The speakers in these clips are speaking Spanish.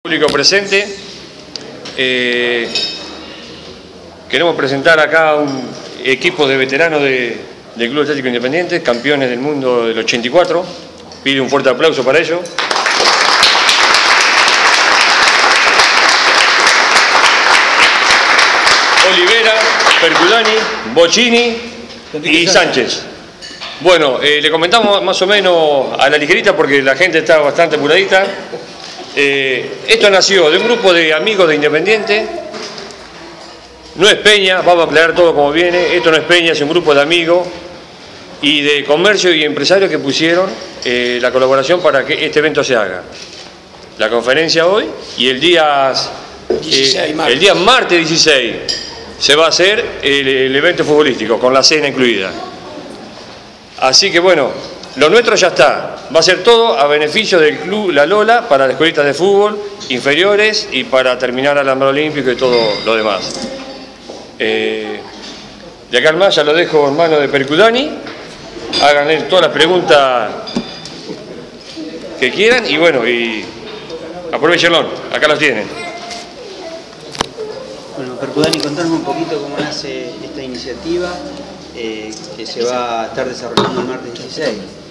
Público presente, queremos presentar acá un equipo de veteranos del Club Atlético Independiente, campeones del mundo del 84. Pido un fuerte aplauso para ellos. Olivera, Percudani, Bocchini y Sánchez. Bueno, le comentamos más o menos a la ligerita porque la gente está bastante apuradita. Esto nació de un grupo de amigos de Independiente. No es peña, vamos a aclarar todo como viene. Esto no es peña, es un grupo de amigos y de comercio y empresarios que pusieron la colaboración para que este evento se haga. La conferencia hoy y el día martes 16 se va a hacer el evento futbolístico con la cena incluida. Así que bueno, lo nuestro ya está. Va a ser todo a beneficio del Club La Lola para las escuelitas de fútbol inferiores y para terminar al Alambrado Olímpico y todo lo demás. De acá al más ya lo dejo en manos de Percudani. Háganle todas las preguntas que quieran y bueno, y aprovechenlo, acá las tienen. Bueno, Percudani, contanos un poquito cómo nace esta iniciativa que se va a estar desarrollando el martes 16.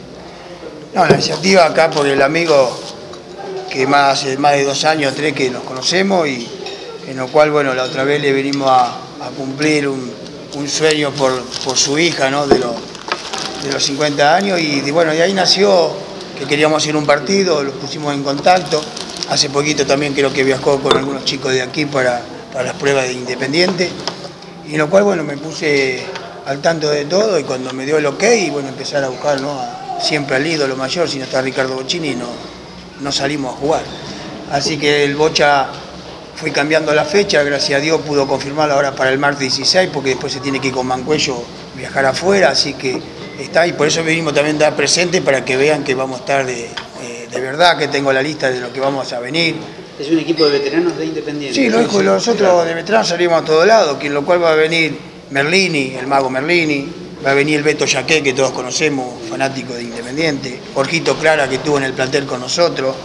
No, la iniciativa acá por el amigo que hace más de 2 años, 3 que nos conocemos y en lo cual, bueno, la otra vez le venimos a cumplir un sueño por su hija, ¿no? de los 50 años y bueno, de ahí nació que queríamos hacer un partido, los pusimos en contacto. Hace poquito también creo que viajó con algunos chicos de aquí para las pruebas de Independiente y en lo cual, bueno, me puse al tanto de todo y cuando me dio el ok, bueno, empezar a buscar, ¿no? Siempre al ídolo mayor, si no está Ricardo Bocchini no salimos a jugar. Así que el Bocha fue cambiando la fecha, gracias a Dios pudo confirmarla ahora para el martes 16, porque después se tiene que ir con Mancuello viajar afuera, así que está, y por eso venimos también a dar presente para que vean que vamos a estar de verdad, que tengo la lista de lo que vamos a venir. Es un equipo de veteranos de Independiente. Sí, nosotros de veteranos salimos a todos lados, en lo cual va a venir Merlini, el mago Merlini, va a venir el Beto Yaqué, que todos conocemos, fanático de Independiente, Jorgito Clara, que estuvo en el plantel con nosotros,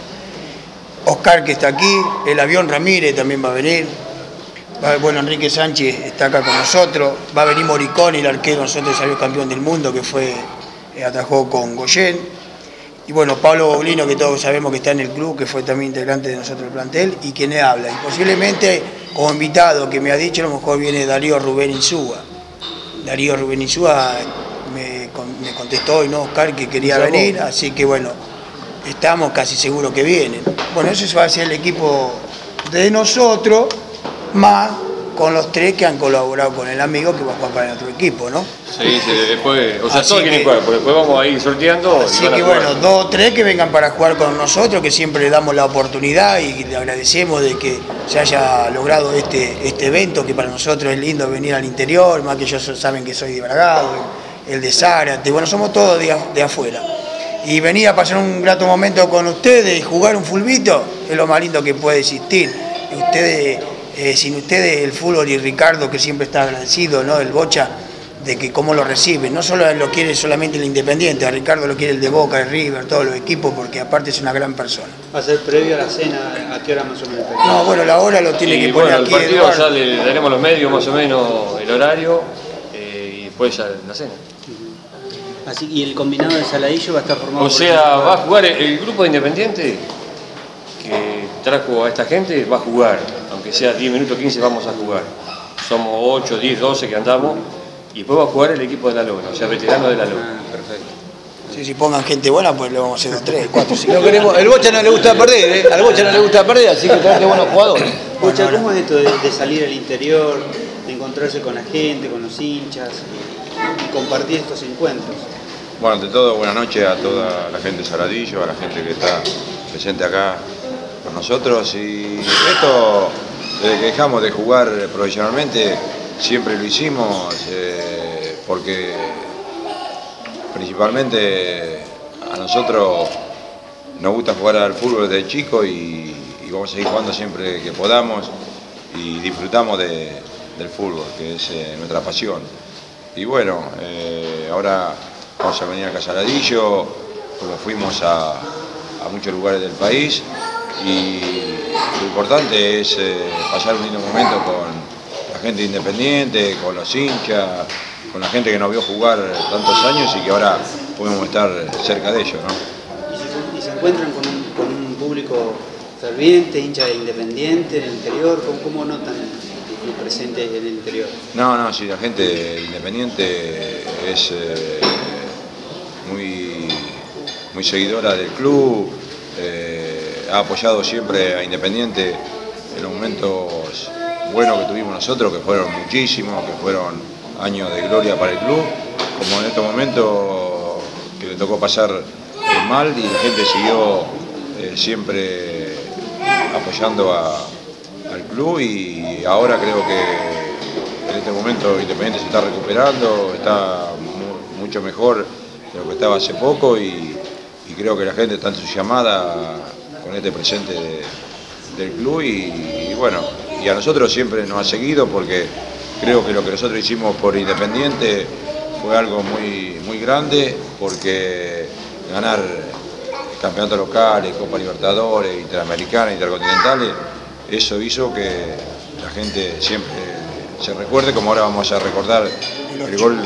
Oscar, que está aquí, el Avión Ramírez también va a venir, bueno, Enrique Sánchez está acá con nosotros, va a venir Moriconi, el arquero, nosotros salió campeón del mundo, que atajó con Goyen, y bueno, Pablo Boulino, que todos sabemos que está en el club, que fue también integrante de nosotros el plantel, y quien le habla, y posiblemente como invitado que me ha dicho, a lo mejor viene Darío Rubén Insúa. Darío Rubén Insúa me contestó hoy, ¿no, Oscar, que quería venir, así que bueno, estamos casi seguros que vienen. Bueno, eso va a ser el equipo de nosotros, más con los 3 que han colaborado con el amigo que va a jugar para el otro equipo, ¿no? Sí, después, o sea, todos quieren jugar, porque después vamos a ir sorteando. Así que bueno, 2 o 3 que vengan para jugar con nosotros, que siempre le damos la oportunidad y le agradecemos de que se haya logrado este evento, que para nosotros es lindo venir al interior, más que ellos saben que soy de Bragado, el de Zárate, bueno, somos todos de afuera. Y venir a pasar un grato momento con ustedes y jugar un fulbito es lo más lindo que puede existir. Y ustedes, sin ustedes, el fútbol y Ricardo, que siempre está agradecido, ¿no? El Bocha, de que cómo lo reciben. No solo lo quiere solamente el Independiente, a Ricardo lo quiere el de Boca, el River, todos los equipos, porque aparte es una gran persona. ¿Va a ser previo a la cena? ¿A qué hora más o menos? No, bueno, la hora lo tiene que poner aquí. El partido ya le daremos los medios más o menos, el horario, y después ya la cena. Así, y el combinado de Saladillo va a estar formado. O sea, va a jugar el grupo de Independiente que trajo a esta gente, va a jugar, aunque sea 10 minutos, 15 vamos a jugar. Somos 8, 10, 12 que andamos y después va a jugar el equipo de La Lona, o sea, veterano de La Lona. Perfecto. Sí, si pongan gente buena, pues le vamos a hacer 2, 3, 4, 5. No queremos, el Bocha no le gusta perder, al Bocha no le gusta perder, así que trae buenos jugadores. Bocha, ¿cómo es esto de salir al interior, de encontrarse con la gente, con los hinchas y compartir estos encuentros? Bueno, ante todo, buenas noches a toda la gente de Saladillo, a la gente que está presente acá con nosotros. Y esto, desde que dejamos de jugar profesionalmente, siempre lo hicimos, porque principalmente a nosotros nos gusta jugar al fútbol desde chico y vamos a seguir jugando siempre que podamos y disfrutamos del fútbol, que es nuestra pasión. Y bueno, ahora vamos a venir acá a Saladillo, porque fuimos a muchos lugares del país y importante es pasar un lindo momento con la gente independiente, con los hinchas, con la gente que nos vio jugar tantos años y que ahora podemos estar cerca de ellos, ¿no? Y se encuentran con un público ferviente, hincha de Independiente en el interior. ¿Cómo notan el club presente en el interior? No, sí, la gente Independiente es muy seguidora del club, ha apoyado siempre a Independiente en los momentos buenos que tuvimos nosotros, que fueron muchísimos, que fueron años de gloria para el club, como en estos momentos que le tocó pasar mal y la gente siguió siempre apoyando al club, y ahora creo que en este momento Independiente se está recuperando, está mucho mejor de lo que estaba hace poco, y creo que la gente está entusiasmada con este presente del club, y bueno, y a nosotros siempre nos ha seguido, porque creo que lo que nosotros hicimos por Independiente fue algo muy grande, porque ganar campeonatos locales, Copa Libertadores, Interamericana, Intercontinentales, eso hizo que la gente siempre se recuerde, como ahora vamos a recordar el gol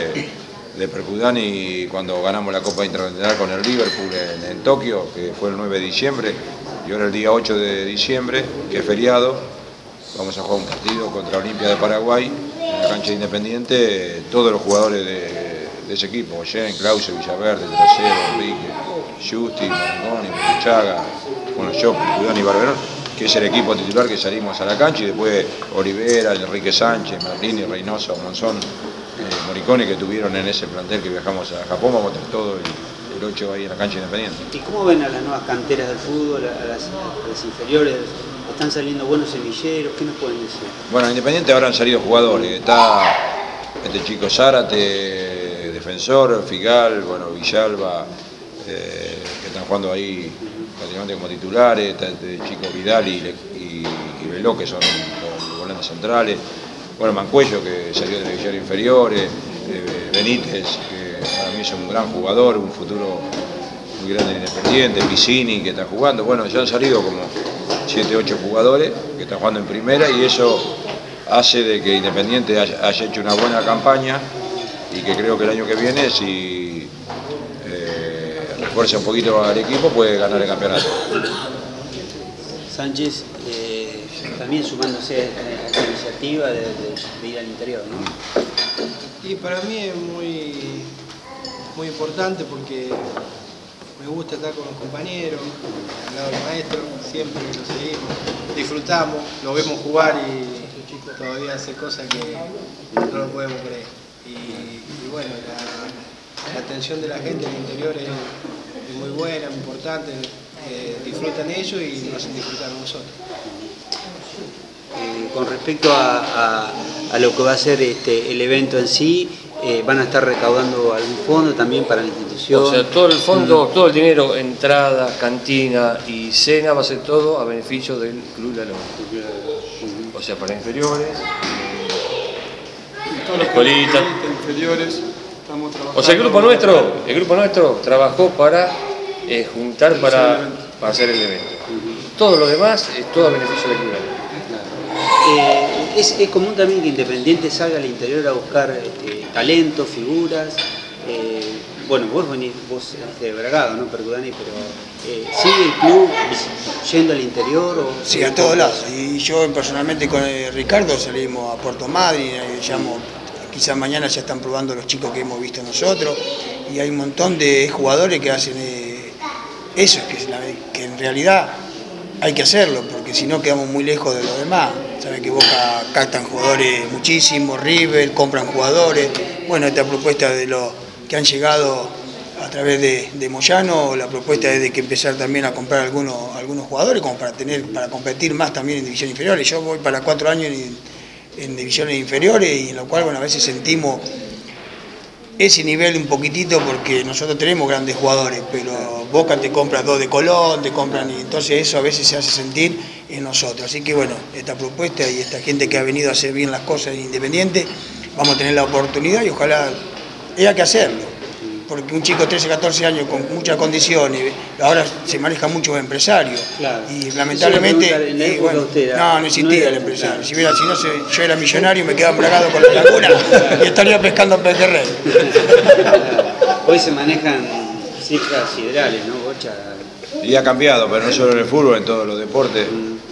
de Percudani cuando ganamos la Copa Intercontinental con el Liverpool en Tokio, que fue el 9 de diciembre, y ahora el día 8 de diciembre, que es feriado, vamos a jugar un partido contra Olimpia de Paraguay en la cancha de Independiente. Todos los jugadores de ese equipo, Jen, Claudio, Villaverde, Trasero, Enrique, Justi, Marangoni, Chaga, bueno, yo, Percudani y Barberón, que es el equipo titular que salimos a la cancha, y después Olivera, Enrique Sánchez, Martini, Reynoso, Monzón, Moricone, que tuvieron en ese plantel que viajamos a Japón. Vamos a tener todo el 8 ahí en la cancha Independiente. ¿Y cómo ven a las nuevas canteras del fútbol, a las inferiores? ¿Están saliendo buenos semilleros? ¿Qué nos pueden decir? Bueno, en Independiente ahora han salido jugadores. Está este chico Zárate, defensor, Figal, bueno, Villalba, que están jugando ahí prácticamente como titulares. Está este chico Vidal y Veló, que son los volantes centrales. Bueno, Mancuello, que salió de las divisiones inferiores, Benítez, que para mí es un gran jugador, un futuro muy grande en Independiente, Piscini, que está jugando. Bueno, ya han salido como 7, 8 jugadores que están jugando en primera, y eso hace de que Independiente haya hecho una buena campaña, y que creo que el año que viene, si refuerza un poquito al equipo, puede ganar el campeonato. Sánchez, también sumándose a esta iniciativa de ir al interior, ¿no? Y para mí es muy importante, porque me gusta estar con los compañeros, al lado del maestro, siempre lo seguimos, disfrutamos, lo vemos jugar y todavía hace cosas que no lo podemos creer. Y bueno, la atención de la gente en el interior es muy buena, muy importante, disfrutan ellos y nos hacen disfrutar nosotros. Con respecto a lo que va a ser el evento en sí, ¿van a estar recaudando algún fondo también para la institución? O sea, todo el fondo, todo el dinero, entrada, cantina y cena, va a ser todo a beneficio del Club La Lona. O sea, para inferiores, escuelitas. Inferiores, estamos trabajando. O sea, el grupo nuestro trabajó para juntar para hacer el evento. Todo lo demás es todo a beneficio del Club La Lona. Es común también que Independiente salga al interior a buscar talentos, figuras. Bueno, vos de Bragado, ¿no? Percudani, pero ¿sigue el club yendo al interior? Sí, a todos lados. Y yo personalmente con Ricardo salimos a Puerto Madryn, quizás mañana ya están probando los chicos que hemos visto nosotros, y hay un montón de jugadores que hacen eso, que en realidad hay que hacerlo, porque si no quedamos muy lejos de los demás. Saben que Boca captan jugadores muchísimos, River, compran jugadores. Bueno, esta propuesta de los que han llegado a través de Moyano, la propuesta es de que empezar también a comprar algunos jugadores como para competir más también en divisiones inferiores. Yo voy para 4 años en divisiones inferiores, y en lo cual, bueno, a veces sentimos ese nivel un poquitito, porque nosotros tenemos grandes jugadores, pero Boca te compra 2 de Colón, te compran, y entonces eso a veces se hace sentir en nosotros. Así que bueno, esta propuesta y esta gente que ha venido a hacer bien las cosas en Independiente, vamos a tener la oportunidad, y ojalá haya que hacerlo. porque un chico de 13, 14 años con muchas condiciones, ahora se maneja mucho empresario. Claro. Y lamentablemente, En la época usted era- no existía no era- el empresario. claro. Si no, yo era millonario y me quedaba embragado con la laguna y estaría pescando pejerrey. Hoy se manejan cifras siderales, ¿no, Bocha? Y ha cambiado, pero no solo en el fútbol, en todos los deportes.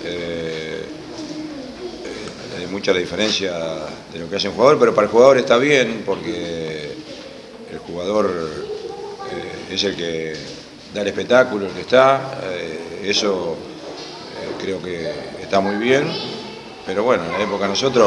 Hay mucha la diferencia de lo que hace un jugador, pero para el jugador está bien porque el jugador es el que da el espectáculo, el que está. Eso creo que está muy bien, pero bueno, en la época nosotros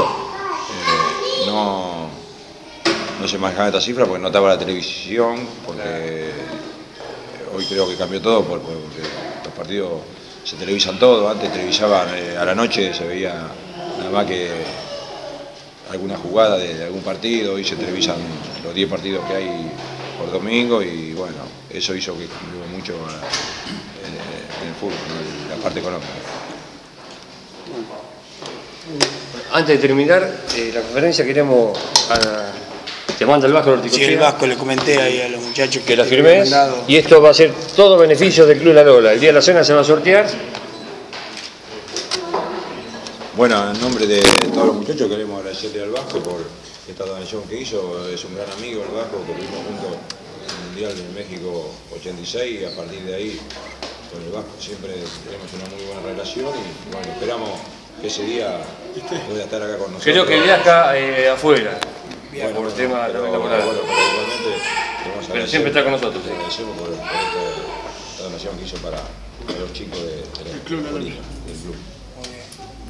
no se manejaba esta cifra porque no estaba la televisión, porque hoy creo que cambió todo porque los partidos se televisan todo. Antes televisaban a la noche, se veía nada más que alguna jugada de algún partido. Hoy se televisan los 10 partidos que hay por domingo y bueno, eso hizo que cambió mucho en el fútbol, en la parte económica. Antes de terminar la conferencia queremos te manda el Vasco la Sí, horticultura. el Vasco le comenté ahí a los muchachos Que la me firmes, habían mandado. y esto va a ser todo beneficio del Club La Lola. El día de la cena se va a sortear. Bueno, en nombre de todos los muchachos queremos agradecerle al Vasco por esta donación que hizo. Es un gran amigo el Vasco, que vivimos juntos en el Mundial de México 86 y a partir de ahí con el Vasco siempre tenemos una muy buena relación y bueno, esperamos que ese día pueda estar acá con nosotros. Creo que viaja afuera. Bueno, por tema pero, laboral. bueno, pero igualmente queremos Pero siempre está con nosotros. le agradecemos por esta donación que hizo para los chicos del club.